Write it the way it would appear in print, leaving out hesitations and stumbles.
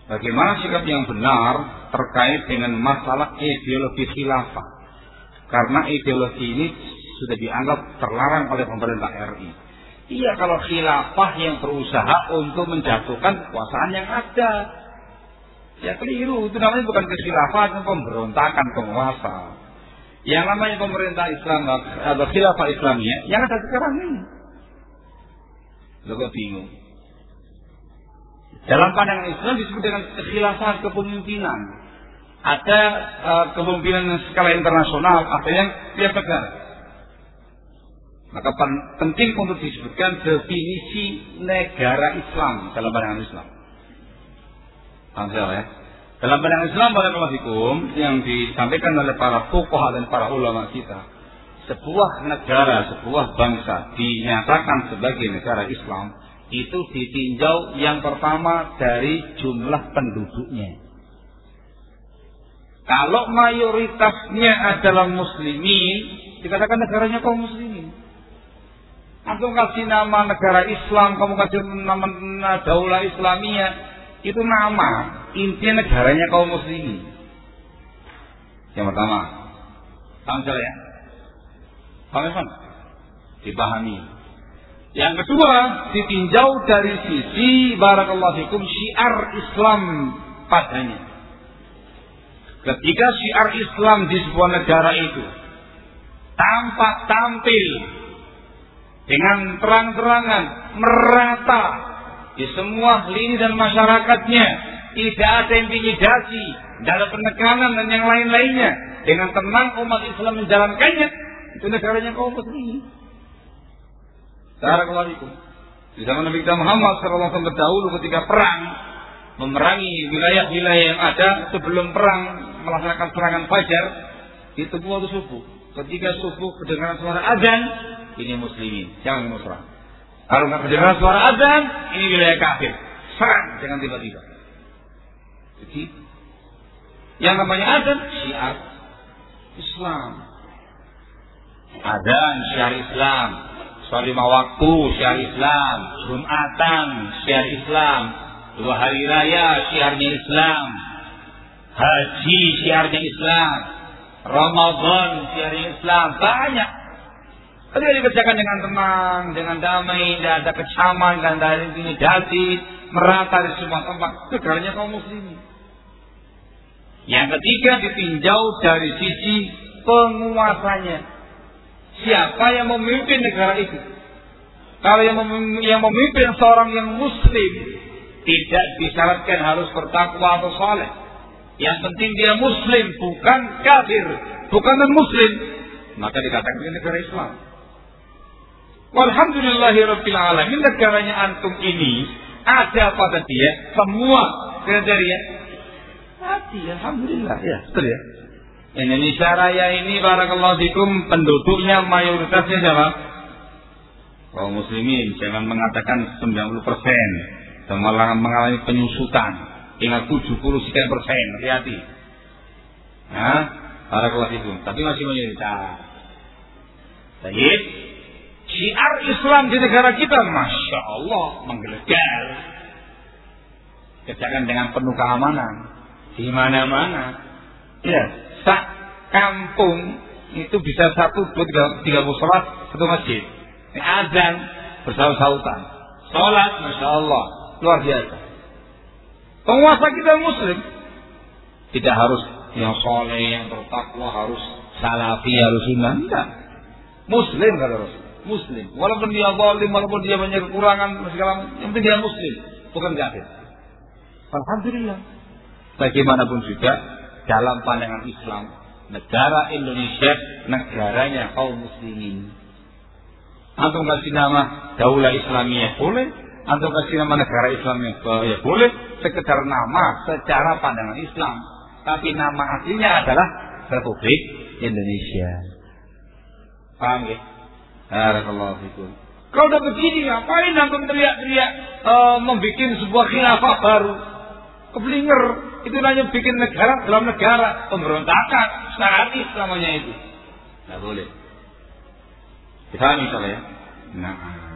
Bagaimana sikap yang benar terkait dengan masalah ideologi khilafah? Karena ideologi ini sudah dianggap terlarang oleh pemerintah RI. Iya, kalau khilafah yang berusaha untuk menjatuhkan kekuasaan yang ada. Ya keliru, itu namanya bukan kekhilafah, itu pemberontakan penguasa. Yang namanya pemerintah Islam atau khilafah Islamiyah yang ada sekarang ini. Lo kok bingung? Dalam pandangan Islam disebut dengan kekhilafah kepemimpinan. Ada kepemimpinan skala internasional, ada yang tiap negara. Maka penting untuk disebutkan definisi negara Islam dalam pandangan Islam. Paham ya? Dalam pandangan Islam barakallahu fikum yang disampaikan oleh para fuqaha dan para ulama kita, sebuah negara, sebuah bangsa dinyatakan sebagai negara Islam itu ditinjau yang pertama dari jumlah penduduknya. Kalau mayoritasnya adalah muslimin, dikatakan negaranya kaum muslimin. Antum kasih nama negara Islam, kamu kasih nama daulah Islamiyah, itu nama, intinya negaranya kaum muslimin. Yang pertama, paham ya? Paham? Dipahami. Yang kedua, ditinjau dari sisi barakallahu fikum syiar Islam padanya. Ketika syiar Islam di sebuah negara itu tampak tampil dengan terang-terangan merata di semua lini dan masyarakatnya, tidak ada intimidasi, tidak ada penekanan dan yang lain-lainnya, dengan tenang umat Islam menjalankannya, itu negaranya kaum muslimin. Barakallahu. Di zaman Nabi kita Muhammad sallallahu alaihi wasallam terdahulu ketika perang memerangi wilayah-wilayah yang ada, sebelum perang melaksanakan serangan fajar, itu waktu subuh. Ketika subuh kedengaran suara azan, ini muslimin, jangan musyraf. Kalau nggak kedengaran suara azan, ini wilayah kafir. Serang, jangan tiba-tiba. Jadi, yang namanya azan syiar Islam. Azan syiar Islam. Sholat 5 waktu syiar Islam. Jumatan syiar Islam. 2 hari raya syiarnya Islam. Haji syiarnya Islam. Ramadan syiarnya Islam. Banyak. Ketika dikerjakan dengan tenang, dengan damai, tidak ada kecaman, tidak ada intimidasi, merata di semua tempat, negaranya kaum muslimin. Yang ketiga ditinjau dari sisi penguasanya. Siapa yang memimpin negara itu? Kalau yang memimpin seorang yang muslim, tidak disyaratkan harus bertakwa atau saleh. Yang penting dia muslim, bukan kafir, bukan non-muslim, maka dikatakan negara Islam. Walhamdulillahirabbil alamin, negaranya antum ini ada pada dia semua kriteria. Hati, alhamdulillah ya, betul ya. Indonesia Raya ini barakallahu fikum penduduknya mayoritasnya siapa? Kaum muslimin. Jangan mengatakan 90%, malah mengalami penyusutan. Ingat 70 sekian persen, hati-hati. Nah, barakallahu fikum, tapi masih mayoritas. Baik. Syiar Islam di negara kita, masya Allah, menggelegar. Kerjakan dengan penuh keamanan di mana-mana. Ya, sak kampung itu bisa 1, 2, 3 musola, 1 masjid. Ini azan bersaut-sautan, sholat, masya Allah, luar biasa. Penguasa kita muslim, tidak harus yang soleh, yang bertakwa, harus salafi, harus sunnah, tidak. Muslim kata Rasul. Muslim, walaupun dia zalim, walaupun dia banyak kekurangan, segala macam, yang penting dia muslim, bukan kafir. Alhamdulillah. Bagaimanapun juga dalam pandangan Islam, negara Indonesia negaranya kaum muslimin. Antum kasih nama daulah Islamiyah boleh, antum kasih nama negara Islamiyah ya boleh, sekedar nama secara pandangan Islam, tapi nama aslinya adalah Republik Indonesia. Paham ya? Barakallahu fikum. Kalau udah begini, ngapain antum teriak-teriak membuat sebuah khilafah baru? Keblinger, itu hanya bikin negara dalam negara, pemberontakan, syaratis namanya itu. Nggak boleh. Dipahami ya? Nah.